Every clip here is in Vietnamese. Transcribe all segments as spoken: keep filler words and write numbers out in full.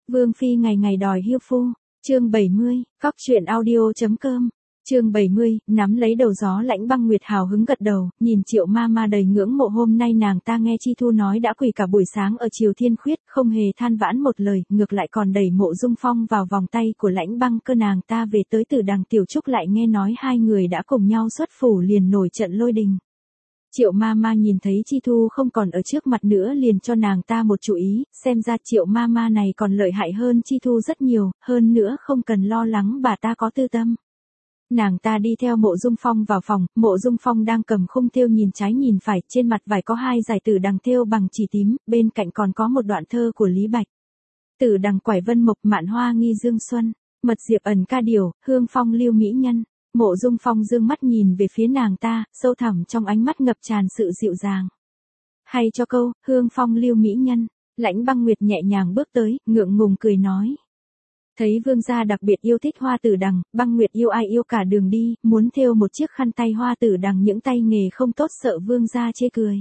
Vương phi ngày ngày đòi hiêu phu. Chương bảy mươi, cóc truyện audio.com. Chương bảy mươi, nắm lấy đầu gió Lãnh Băng Nguyệt hào hứng gật đầu, nhìn Triệu ma ma đầy ngưỡng mộ. Hôm nay nàng ta nghe Chi Thu nói đã quỳ cả buổi sáng ở Triều Thiên Khuyết, không hề than vãn một lời, ngược lại còn đẩy Mộ Dung Phong vào vòng tay của Lãnh Băng Cơ. Nàng ta về tới Tử Đằng Tiểu Trúc lại nghe nói hai người đã cùng nhau xuất phủ, liền nổi trận lôi đình. Triệu ma ma nhìn thấy Chi Thu không còn ở trước mặt nữa liền cho nàng ta một chú ý, xem ra Triệu ma ma này còn lợi hại hơn Chi Thu rất nhiều, hơn nữa không cần lo lắng bà ta có tư tâm. Nàng ta đi theo Mộ Dung Phong vào phòng, Mộ Dung Phong đang cầm khung thêu nhìn trái nhìn phải, trên mặt vải có hai dải tử đằng thêu bằng chỉ tím, bên cạnh còn có một đoạn thơ của Lý Bạch. Tử đằng quải vân mộc, mạn hoa nghi dương xuân, mật diệp ẩn ca điều, hương phong lưu mỹ nhân. Mộ Dung Phong dương mắt nhìn về phía nàng ta, sâu thẳm trong ánh mắt ngập tràn sự dịu dàng. Hay cho câu, hương phong lưu mỹ nhân. Lãnh Băng Nguyệt nhẹ nhàng bước tới, ngượng ngùng cười nói. Thấy vương gia đặc biệt yêu thích hoa tử đằng, Băng Nguyệt yêu ai yêu cả đường đi, muốn thêu một chiếc khăn tay hoa tử đằng, những tay nghề không tốt sợ vương gia chê cười.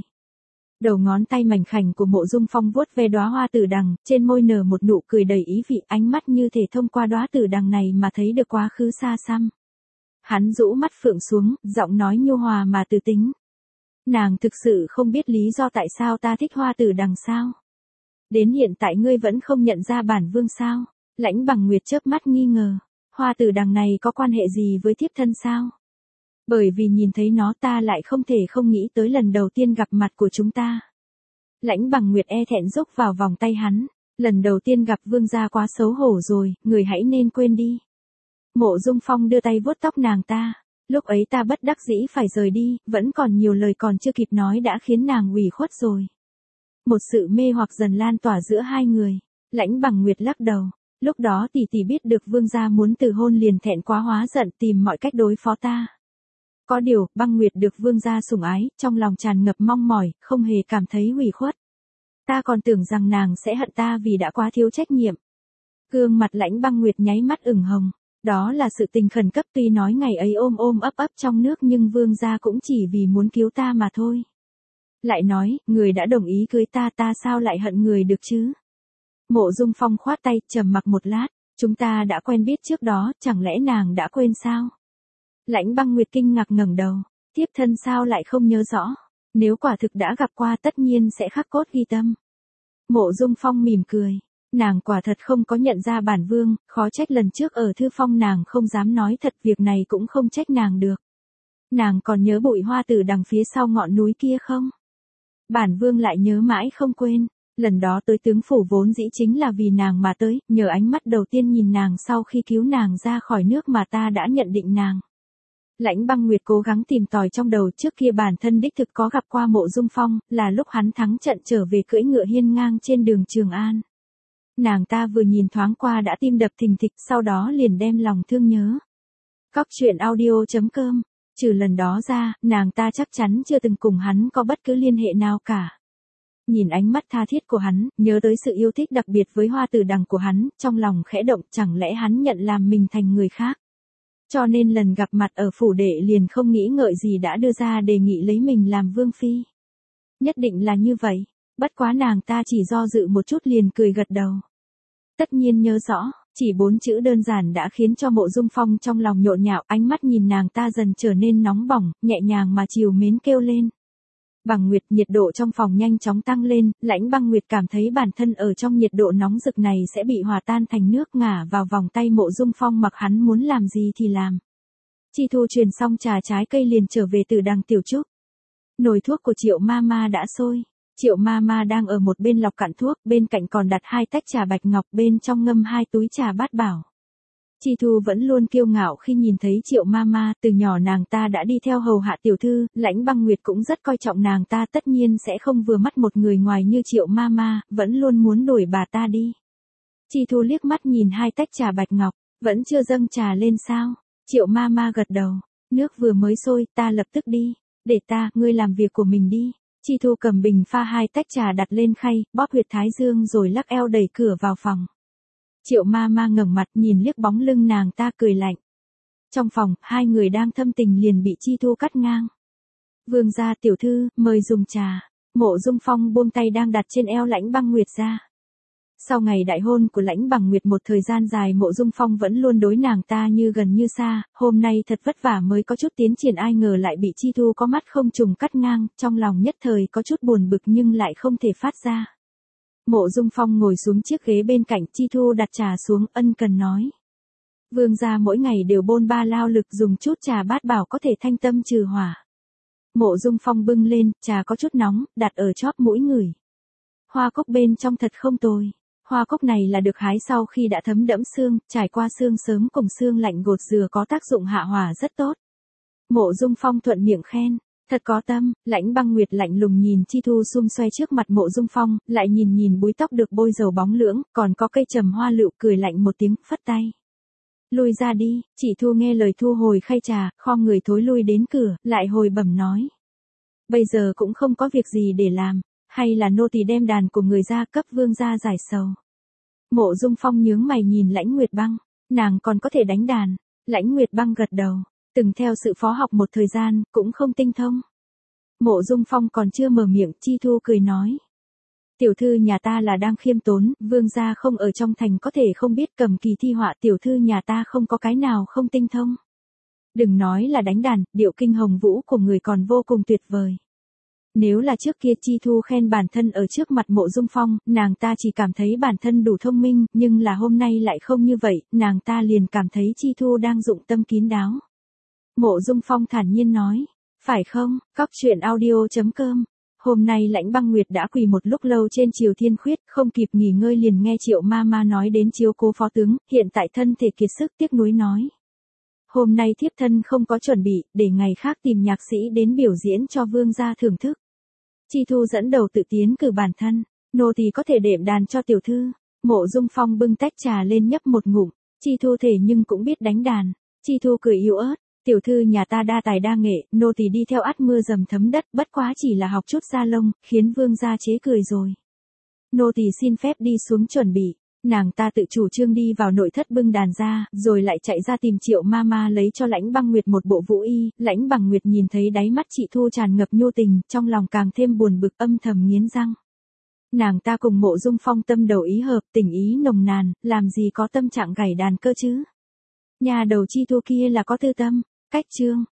Đầu ngón tay mảnh khảnh của Mộ Dung Phong vuốt ve đóa hoa tử đằng, trên môi nở một nụ cười đầy ý vị, ánh mắt như thể thông qua đóa tử đằng này mà thấy được quá khứ xa xăm. Hắn rũ mắt phượng xuống, giọng nói nhu hòa mà từ tính. Nàng thực sự không biết lý do tại sao ta thích hoa tử đằng sao? Đến hiện tại ngươi vẫn không nhận ra bản vương sao? Lãnh Băng Nguyệt chớp mắt nghi ngờ. Hoa tử đằng này có quan hệ gì với thiếp thân sao? Bởi vì nhìn thấy nó ta lại không thể không nghĩ tới lần đầu tiên gặp mặt của chúng ta. Lãnh Băng Nguyệt e thẹn rúc vào vòng tay hắn. Lần đầu tiên gặp vương gia quá xấu hổ rồi, người hãy nên quên đi. Mộ Dung Phong đưa tay vuốt tóc nàng ta. Lúc ấy ta bất đắc dĩ phải rời đi, vẫn còn nhiều lời còn chưa kịp nói đã khiến nàng ủy khuất rồi. Một sự mê hoặc dần lan tỏa giữa hai người. Lãnh Băng Nguyệt lắc đầu. Lúc đó tỷ tỷ biết được vương gia muốn từ hôn liền thẹn quá hóa giận, tìm mọi cách đối phó ta. Có điều, Băng Nguyệt được vương gia sủng ái, trong lòng tràn ngập mong mỏi, không hề cảm thấy ủy khuất. Ta còn tưởng rằng nàng sẽ hận ta vì đã quá thiếu trách nhiệm. Gương mặt Lãnh Băng Nguyệt nháy mắt ửng hồng. Đó là sự tình khẩn cấp, tuy nói ngày ấy ôm ôm ấp ấp trong nước nhưng vương gia cũng chỉ vì muốn cứu ta mà thôi. Lại nói, người đã đồng ý cưới ta ta sao lại hận người được chứ? Mộ Dung Phong khoát tay, trầm mặc một lát, chúng ta đã quen biết trước đó, chẳng lẽ nàng đã quên sao? Lãnh Băng Nguyệt kinh ngạc ngẩng đầu, thiếp thân sao lại không nhớ rõ, nếu quả thực đã gặp qua tất nhiên sẽ khắc cốt ghi tâm. Mộ Dung Phong mỉm cười. Nàng quả thật không có nhận ra bản vương, khó trách lần trước ở thư phong nàng không dám nói thật, việc này cũng không trách nàng được. Nàng còn nhớ bụi hoa tử đằng phía sau ngọn núi kia không? Bản vương lại nhớ mãi không quên, lần đó tới tướng phủ vốn dĩ chính là vì nàng mà tới, nhờ ánh mắt đầu tiên nhìn nàng sau khi cứu nàng ra khỏi nước mà ta đã nhận định nàng. Lãnh Băng Nguyệt cố gắng tìm tòi trong đầu, trước kia bản thân đích thực có gặp qua Mộ Dung Phong, là lúc hắn thắng trận trở về cưỡi ngựa hiên ngang trên đường Trường An. Nàng ta vừa nhìn thoáng qua đã tim đập thình thịch, sau đó liền đem lòng thương nhớ. Cóc truyện audio.com. Trừ lần đó ra, nàng ta chắc chắn chưa từng cùng hắn có bất cứ liên hệ nào cả. Nhìn ánh mắt tha thiết của hắn, nhớ tới sự yêu thích đặc biệt với hoa tử đằng của hắn, trong lòng khẽ động, chẳng lẽ hắn nhận làm mình thành người khác. Cho nên lần gặp mặt ở phủ đệ liền không nghĩ ngợi gì đã đưa ra đề nghị lấy mình làm vương phi. Nhất định là như vậy. Bất quá nàng ta chỉ do dự một chút liền cười gật đầu. Tất nhiên nhớ rõ, chỉ bốn chữ đơn giản đã khiến cho Mộ Dung Phong trong lòng nhộn nhạo, ánh mắt nhìn nàng ta dần trở nên nóng bỏng, nhẹ nhàng mà trìu mến kêu lên. Băng Nguyệt, nhiệt độ trong phòng nhanh chóng tăng lên, Lãnh Băng Nguyệt cảm thấy bản thân ở trong nhiệt độ nóng rực này sẽ bị hòa tan thành nước, ngả vào vòng tay Mộ Dung Phong mặc hắn muốn làm gì thì làm. Chi Thu truyền xong trà trái cây liền trở về Tử Đằng Tiểu Trúc. Nồi thuốc của Triệu ma ma đã sôi. Triệu ma ma đang ở một bên lọc cạn thuốc, bên cạnh còn đặt hai tách trà bạch ngọc, bên trong ngâm hai túi trà bát bảo. Chi Thu vẫn luôn kiêu ngạo khi nhìn thấy Triệu ma ma, từ nhỏ nàng ta đã đi theo hầu hạ tiểu thư, Lãnh Băng Nguyệt cũng rất coi trọng nàng ta, tất nhiên sẽ không vừa mắt một người ngoài như Triệu ma ma, vẫn luôn muốn đuổi bà ta đi. Chi Thu liếc mắt nhìn hai tách trà bạch ngọc, vẫn chưa dâng trà lên sao? Triệu ma ma gật đầu, nước vừa mới sôi, ta lập tức đi, để ta, ngươi làm việc của mình đi. Chi Thu cầm bình pha hai tách trà đặt lên khay, bóp huyệt thái dương rồi lắc eo đẩy cửa vào phòng. Triệu ma ma ngẩng mặt nhìn liếc bóng lưng nàng ta cười lạnh. Trong phòng, hai người đang thâm tình liền bị Chi Thu cắt ngang. Vương gia tiểu thư, mời dùng trà. Mộ Dung Phong buông tay đang đặt trên eo Lãnh Băng Nguyệt ra. Sau ngày đại hôn của Lãnh Bằng Nguyệt một thời gian dài Mộ Dung Phong vẫn luôn đối nàng ta như gần như xa, hôm nay thật vất vả mới có chút tiến triển ai ngờ lại bị Chi Thu có mắt không trùng cắt ngang, trong lòng nhất thời có chút buồn bực nhưng lại không thể phát ra. Mộ Dung Phong ngồi xuống chiếc ghế bên cạnh Chi Thu đặt trà xuống ân cần nói. Vương gia mỗi ngày đều bôn ba lao lực dùng chút trà bát bảo có thể thanh tâm trừ hỏa. Mộ Dung Phong bưng lên, trà có chút nóng, đặt ở chóp mũi người. Hoa cốc bên trong thật không tồi. Hoa cốc này là được hái sau khi đã thấm đẫm xương, trải qua xương sớm cùng xương lạnh gột rửa có tác dụng hạ hỏa rất tốt. Mộ Dung Phong thuận miệng khen, thật có tâm. Lãnh Băng Nguyệt lạnh lùng nhìn Chi Thu xum xoe trước mặt Mộ Dung Phong, lại nhìn nhìn búi tóc được bôi dầu bóng lưỡng, còn có cây trầm hoa lựu cười lạnh một tiếng, phất tay. Lui ra đi, Chỉ Thu nghe lời thu hồi khay trà, khom người thối lui đến cửa, lại hồi bẩm nói. Bây giờ cũng không có việc gì để làm, hay là nô tỳ đem đàn của người ra cấp vương gia giải sầu. Mộ Dung Phong nhướng mày nhìn Lãnh Nguyệt Băng, nàng còn có thể đánh đàn. Lãnh Nguyệt Băng gật đầu, từng theo sự phó học một thời gian, cũng không tinh thông. Mộ Dung Phong còn chưa mở miệng, Chi Thu cười nói. Tiểu thư nhà ta là đang khiêm tốn, vương gia không ở trong thành có thể không biết cầm kỳ thi họa, tiểu thư nhà ta không có cái nào không tinh thông. Đừng nói là đánh đàn, điệu kinh hồng vũ của người còn vô cùng tuyệt vời. Nếu là trước kia Chi Thu khen bản thân ở trước mặt Mộ Dung Phong, nàng ta chỉ cảm thấy bản thân đủ thông minh, nhưng là hôm nay lại không như vậy, nàng ta liền cảm thấy Chi Thu đang dụng tâm kín đáo. Mộ Dung Phong thản nhiên nói, phải không, cóc truyện audio chấm com. Hôm nay Lãnh Băng Nguyệt đã quỳ một lúc lâu trên triều thiên khuyết, không kịp nghỉ ngơi liền nghe Triệu ma ma nói đến chiếu cố phó tướng, hiện tại thân thể kiệt sức tiếc nuối nói. Hôm nay thiếp thân không có chuẩn bị, để ngày khác tìm nhạc sĩ đến biểu diễn cho vương gia thưởng thức. Chi Thu dẫn đầu tự tiến cử bản thân, nô tỳ có thể đệm đàn cho tiểu thư. Mộ Dung Phong bưng tách trà lên nhấp một ngụm, Chi Thu thể nhưng cũng biết đánh đàn. Chi Thu cười yếu ớt, tiểu thư nhà ta đa tài đa nghệ, nô tỳ đi theo ắt mưa dầm thấm đất, bất quá chỉ là học chút da lông, khiến vương gia chế cười rồi. Nô tỳ xin phép đi xuống chuẩn bị. Nàng ta tự chủ trương đi vào nội thất bưng đàn ra, rồi lại chạy ra tìm Triệu ma ma lấy cho Lãnh Băng Nguyệt một bộ vũ y. Lãnh Băng Nguyệt nhìn thấy đáy mắt chị Thu tràn ngập nhu tình, trong lòng càng thêm buồn bực âm thầm nghiến răng. Nàng ta cùng Mộ Dung Phong tâm đầu ý hợp, tình ý nồng nàn, làm gì có tâm trạng gảy đàn cơ chứ. Nhà đầu Chi Thu kia là có tư tâm. Cách chương